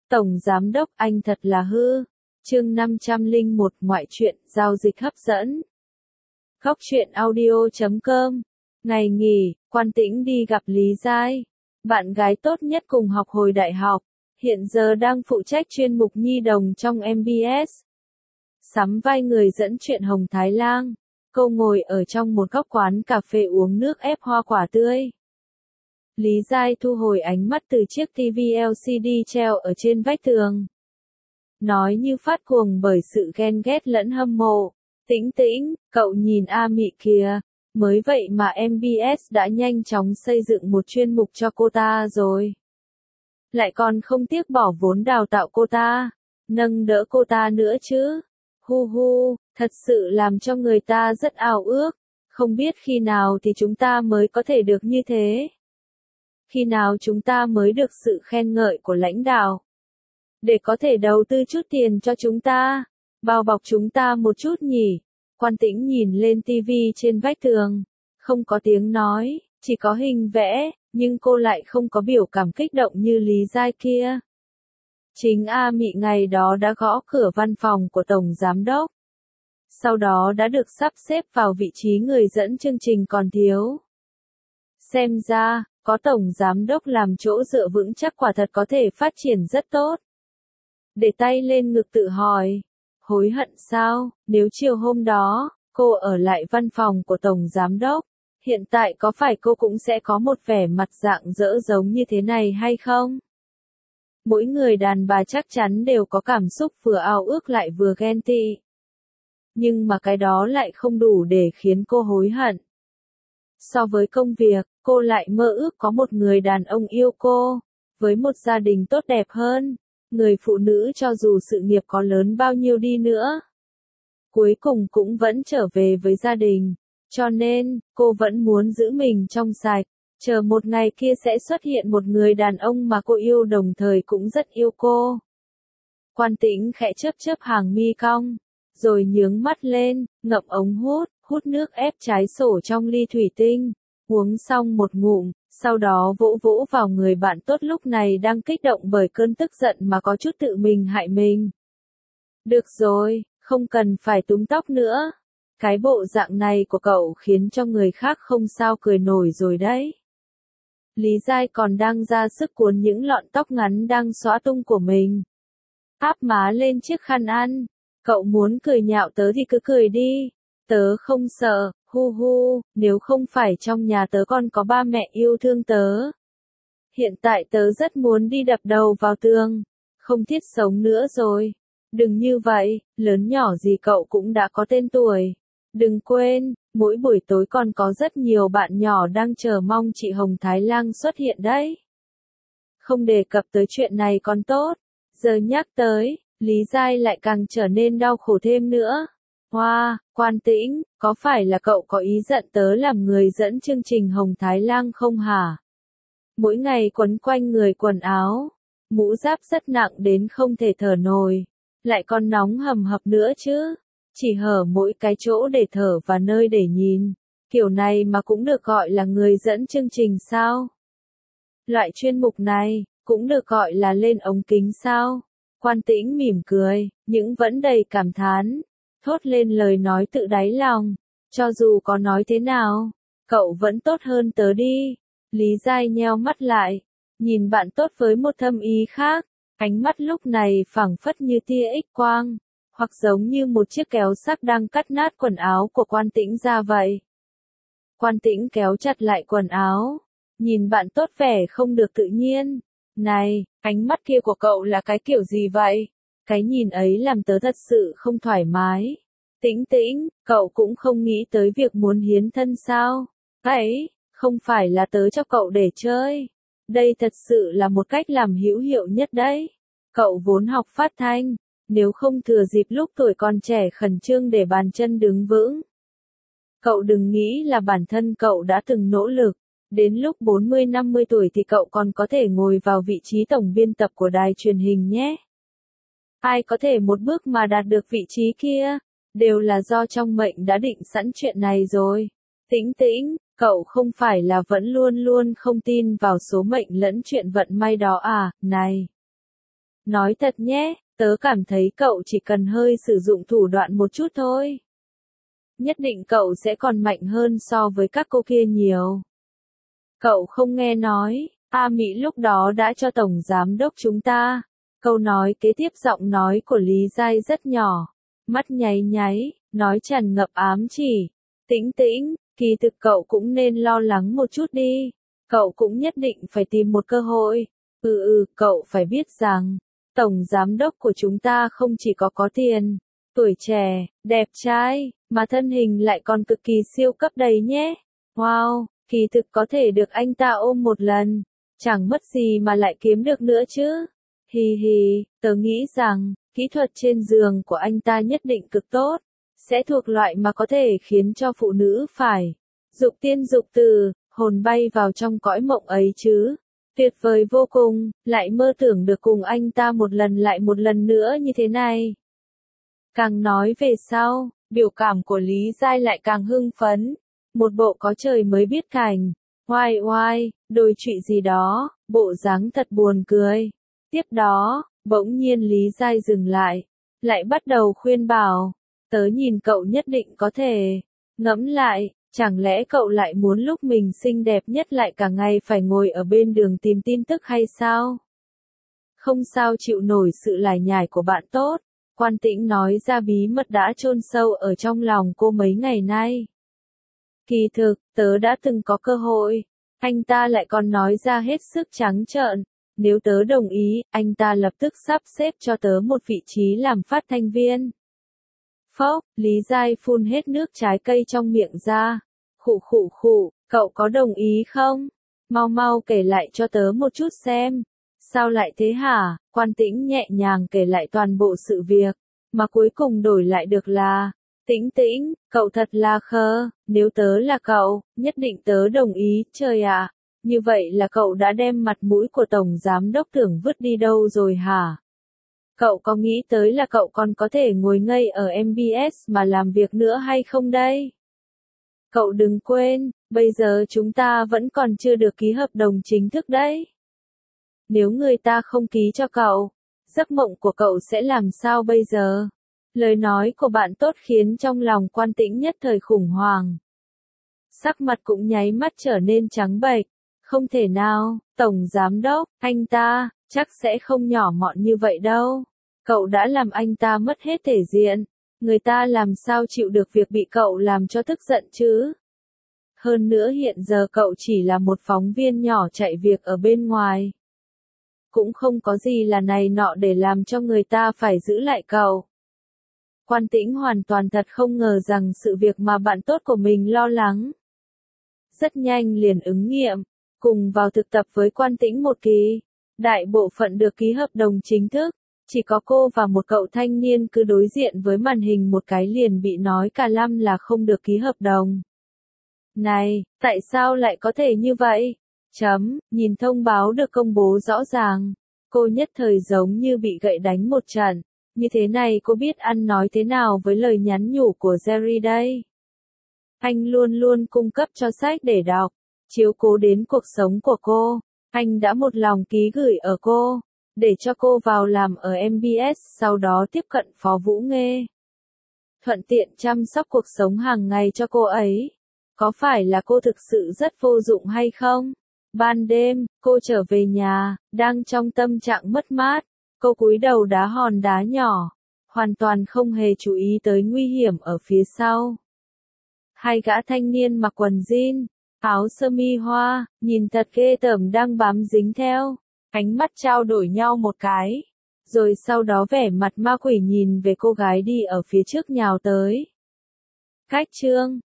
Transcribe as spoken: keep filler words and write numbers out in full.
Tổng Giám đốc anh thật là hư. Chương năm trăm lẻ một Ngoại truyện, giao dịch hấp dẫn. Góc truyện audio chấm com. Ngày nghỉ, Quan Tĩnh đi gặp Lý Giai, bạn gái tốt nhất cùng học hồi đại học, hiện giờ đang phụ trách chuyên mục nhi đồng trong em bê ét. Sắm vai người dẫn chuyện Hồng Thái Lang, cô ngồi ở trong một góc quán cà phê uống nước ép hoa quả tươi. Lý Giai thu hồi ánh mắt từ chiếc ti vi lờ xê đê treo ở trên vách tường. Nói như phát cuồng bởi sự ghen ghét lẫn hâm mộ. Tĩnh Tĩnh, cậu nhìn A Mị kìa, mới vậy mà em bê ét đã nhanh chóng xây dựng một chuyên mục cho cô ta rồi. Lại còn không tiếc bỏ vốn đào tạo cô ta, nâng đỡ cô ta nữa chứ. Hu hu, thật sự làm cho người ta rất ao ước, không biết khi nào thì chúng ta mới có thể được như thế. Khi nào chúng ta mới được sự khen ngợi của lãnh đạo, để có thể đầu tư chút tiền cho chúng ta, bao bọc chúng ta một chút nhỉ. Quan Tĩnh nhìn lên tivi trên vách tường, không có tiếng nói, chỉ có hình vẽ, nhưng cô lại không có biểu cảm kích động như Lý Giai kia. Chính A Mị ngày đó đã gõ cửa văn phòng của Tổng Giám đốc, sau đó đã được sắp xếp vào vị trí người dẫn chương trình còn thiếu. Xem ra, có Tổng Giám đốc làm chỗ dựa vững chắc quả thật có thể phát triển rất tốt. Để tay lên ngực tự hỏi, hối hận sao, nếu chiều hôm đó, cô ở lại văn phòng của Tổng Giám đốc, hiện tại có phải cô cũng sẽ có một vẻ mặt rạng rỡ giống như thế này hay không? Mỗi người đàn bà chắc chắn đều có cảm xúc vừa ao ước lại vừa ghen tị. Nhưng mà cái đó lại không đủ để khiến cô hối hận. So với công việc, cô lại mơ ước có một người đàn ông yêu cô, với một gia đình tốt đẹp hơn. Người phụ nữ cho dù sự nghiệp có lớn bao nhiêu đi nữa, cuối cùng cũng vẫn trở về với gia đình. Cho nên, cô vẫn muốn giữ mình trong sạch, chờ một ngày kia sẽ xuất hiện một người đàn ông mà cô yêu đồng thời cũng rất yêu cô. Quan Tĩnh khẽ chớp chớp hàng mi cong, rồi nhướng mắt lên, ngậm ống hút, hút nước ép trái sổ trong ly thủy tinh, uống xong một ngụm, sau đó vỗ vỗ vào người bạn tốt lúc này đang kích động bởi cơn tức giận mà có chút tự mình hại mình. Được rồi, không cần phải túm tóc nữa. Cái bộ dạng này của cậu khiến cho người khác không sao cười nổi rồi đấy. Lý Giai còn đang ra sức cuốn những lọn tóc ngắn đang xõa tung của mình. Áp má lên chiếc khăn ăn. Cậu muốn cười nhạo tớ thì cứ cười đi. Tớ không sợ, hu hu, nếu không phải trong nhà tớ còn có ba mẹ yêu thương tớ. Hiện tại tớ rất muốn đi đập đầu vào tường. Không thiết sống nữa rồi. Đừng như vậy, lớn nhỏ gì cậu cũng đã có tên tuổi. Đừng quên, mỗi buổi tối còn có rất nhiều bạn nhỏ đang chờ mong chị Hồng Thái Lang xuất hiện đấy. Không đề cập tới chuyện này còn tốt. Giờ nhắc tới, Lý Giai lại càng trở nên đau khổ thêm nữa. Hoa, wow, Quan Tĩnh, có phải là cậu có ý giận tớ làm người dẫn chương trình Hồng Thái Lang không hả? Mỗi ngày quấn quanh người quần áo, mũ giáp rất nặng đến không thể thở nổi, lại còn nóng hầm hập nữa chứ. Chỉ hở mỗi cái chỗ để thở và nơi để nhìn. Kiểu này mà cũng được gọi là người dẫn chương trình sao? Loại chuyên mục này, cũng được gọi là lên ống kính sao? Quan Tĩnh mỉm cười, nhưng vẫn đầy cảm thán. Thốt lên lời nói tự đáy lòng. Cho dù có nói thế nào, cậu vẫn tốt hơn tớ đi. Lý Giai nheo mắt lại, nhìn bạn tốt với một thâm ý khác. Ánh mắt lúc này phảng phất như tia X quang, hoặc giống như một chiếc kéo sắc đang cắt nát quần áo của Quan Tĩnh ra vậy. Quan Tĩnh kéo chặt lại quần áo, nhìn bạn tốt vẻ không được tự nhiên. Này, ánh mắt kia của cậu là cái kiểu gì vậy? Cái nhìn ấy làm tớ thật sự không thoải mái. Tĩnh Tĩnh, cậu cũng không nghĩ tới việc muốn hiến thân sao? Ấy, không phải là tớ cho cậu để chơi. Đây thật sự là một cách làm hữu hiệu nhất đấy. Cậu vốn học phát thanh, nếu không thừa dịp lúc tuổi còn trẻ khẩn trương để bàn chân đứng vững. Cậu đừng nghĩ là bản thân cậu đã từng nỗ lực, đến lúc bốn mươi năm mươi tuổi thì cậu còn có thể ngồi vào vị trí tổng biên tập của đài truyền hình nhé. Ai có thể một bước mà đạt được vị trí kia, đều là do trong mệnh đã định sẵn chuyện này rồi. Tĩnh Tĩnh, cậu không phải là vẫn luôn luôn không tin vào số mệnh lẫn chuyện vận may đó à, này. Nói thật nhé, tớ cảm thấy cậu chỉ cần hơi sử dụng thủ đoạn một chút thôi. Nhất định cậu sẽ còn mạnh hơn so với các cô kia nhiều. Cậu không nghe nói, A Mỹ lúc đó đã cho Tổng Giám Đốc chúng ta. Câu nói kế tiếp giọng nói của Lý Giai rất nhỏ, mắt nháy nháy, nói tràn ngập ám chỉ. Tĩnh tĩnh, kỳ thực cậu cũng nên lo lắng một chút đi. Cậu cũng nhất định phải tìm một cơ hội. Ừ ừ, cậu phải biết rằng, Tổng Giám Đốc của chúng ta không chỉ có có tiền, tuổi trẻ, đẹp trai, mà thân hình lại còn cực kỳ siêu cấp đấy nhé. Wow, kỳ thực có thể được anh ta ôm một lần, chẳng mất gì mà lại kiếm được nữa chứ. Hì hì, tớ nghĩ rằng, kỹ thuật trên giường của anh ta nhất định cực tốt, sẽ thuộc loại mà có thể khiến cho phụ nữ phải dục tiên dục tử, hồn bay vào trong cõi mộng ấy chứ. Tuyệt vời vô cùng, lại mơ tưởng được cùng anh ta một lần lại một lần nữa như thế này. Càng nói về sau, biểu cảm của Lý Giai lại càng hưng phấn. Một bộ có trời mới biết cảnh. Oai oai, đôi trụy gì đó, bộ dáng thật buồn cười. Tiếp đó, bỗng nhiên Lý Giai dừng lại. Lại bắt đầu khuyên bảo. Tớ nhìn cậu nhất định có thể. Ngẫm lại, chẳng lẽ cậu lại muốn lúc mình xinh đẹp nhất lại cả ngày phải ngồi ở bên đường tìm tin tức hay sao? Không sao chịu nổi sự lải nhải của bạn tốt. Quan Tĩnh nói ra bí mật đã chôn sâu ở trong lòng cô mấy ngày nay. Kỳ thực, tớ đã từng có cơ hội. Anh ta lại còn nói ra hết sức trắng trợn. Nếu tớ đồng ý, anh ta lập tức sắp xếp cho tớ một vị trí làm phát thanh viên. Phốc, Lý Giai phun hết nước trái cây trong miệng ra. Khụ khụ khụ, cậu có đồng ý không? Mau mau kể lại cho tớ một chút xem. Sao lại thế hả? Quan Tĩnh nhẹ nhàng kể lại toàn bộ sự việc, mà cuối cùng đổi lại được là, Tĩnh Tĩnh, cậu thật là khờ, nếu tớ là cậu, nhất định tớ đồng ý, trời ạ, như vậy là cậu đã đem mặt mũi của Tổng Giám Đốc Tưởng vứt đi đâu rồi hả? Cậu có nghĩ tới là cậu còn có thể ngồi ngây ở em bê ét mà làm việc nữa hay không đây? Cậu đừng quên, bây giờ chúng ta vẫn còn chưa được ký hợp đồng chính thức đấy. Nếu người ta không ký cho cậu, giấc mộng của cậu sẽ làm sao bây giờ? Lời nói của bạn tốt khiến trong lòng Quan Tĩnh nhất thời khủng hoảng. Sắc mặt cũng nháy mắt trở nên trắng bệch. Không thể nào, Tổng Giám Đốc, anh ta, chắc sẽ không nhỏ mọn như vậy đâu. Cậu đã làm anh ta mất hết thể diện. Người ta làm sao chịu được việc bị cậu làm cho tức giận chứ? Hơn nữa hiện giờ cậu chỉ là một phóng viên nhỏ chạy việc ở bên ngoài. Cũng không có gì là này nọ để làm cho người ta phải giữ lại cậu. Quan Tĩnh hoàn toàn thật không ngờ rằng sự việc mà bạn tốt của mình lo lắng rất nhanh liền ứng nghiệm. Cùng vào thực tập với Quan Tĩnh một kỳ, đại bộ phận được ký hợp đồng chính thức, chỉ có cô và một cậu thanh niên cứ đối diện với màn hình một cái liền bị nói cả lăm là không được ký hợp đồng. Này, tại sao lại có thể như vậy? Chấm, nhìn thông báo được công bố rõ ràng, cô nhất thời giống như bị gậy đánh một trận. Như thế này cô biết ăn nói thế nào với lời nhắn nhủ của Jerry đây? Anh luôn luôn cung cấp cho sách để đọc, chiếu cố đến cuộc sống của cô. Anh đã một lòng ký gửi ở cô, để cho cô vào làm ở em bê ét, sau đó tiếp cận Phó Vũ Nghê. Thuận tiện chăm sóc cuộc sống hàng ngày cho cô ấy. Có phải là cô thực sự rất vô dụng hay không? Ban đêm, cô trở về nhà, đang trong tâm trạng mất mát. Cô cúi đầu đá hòn đá nhỏ, hoàn toàn không hề chú ý tới nguy hiểm ở phía sau. Hai gã thanh niên mặc quần jean, áo sơ mi hoa, nhìn thật ghê tởm đang bám dính theo, ánh mắt trao đổi nhau một cái, rồi sau đó vẻ mặt ma quỷ nhìn về cô gái đi ở phía trước nhào tới. Cách chương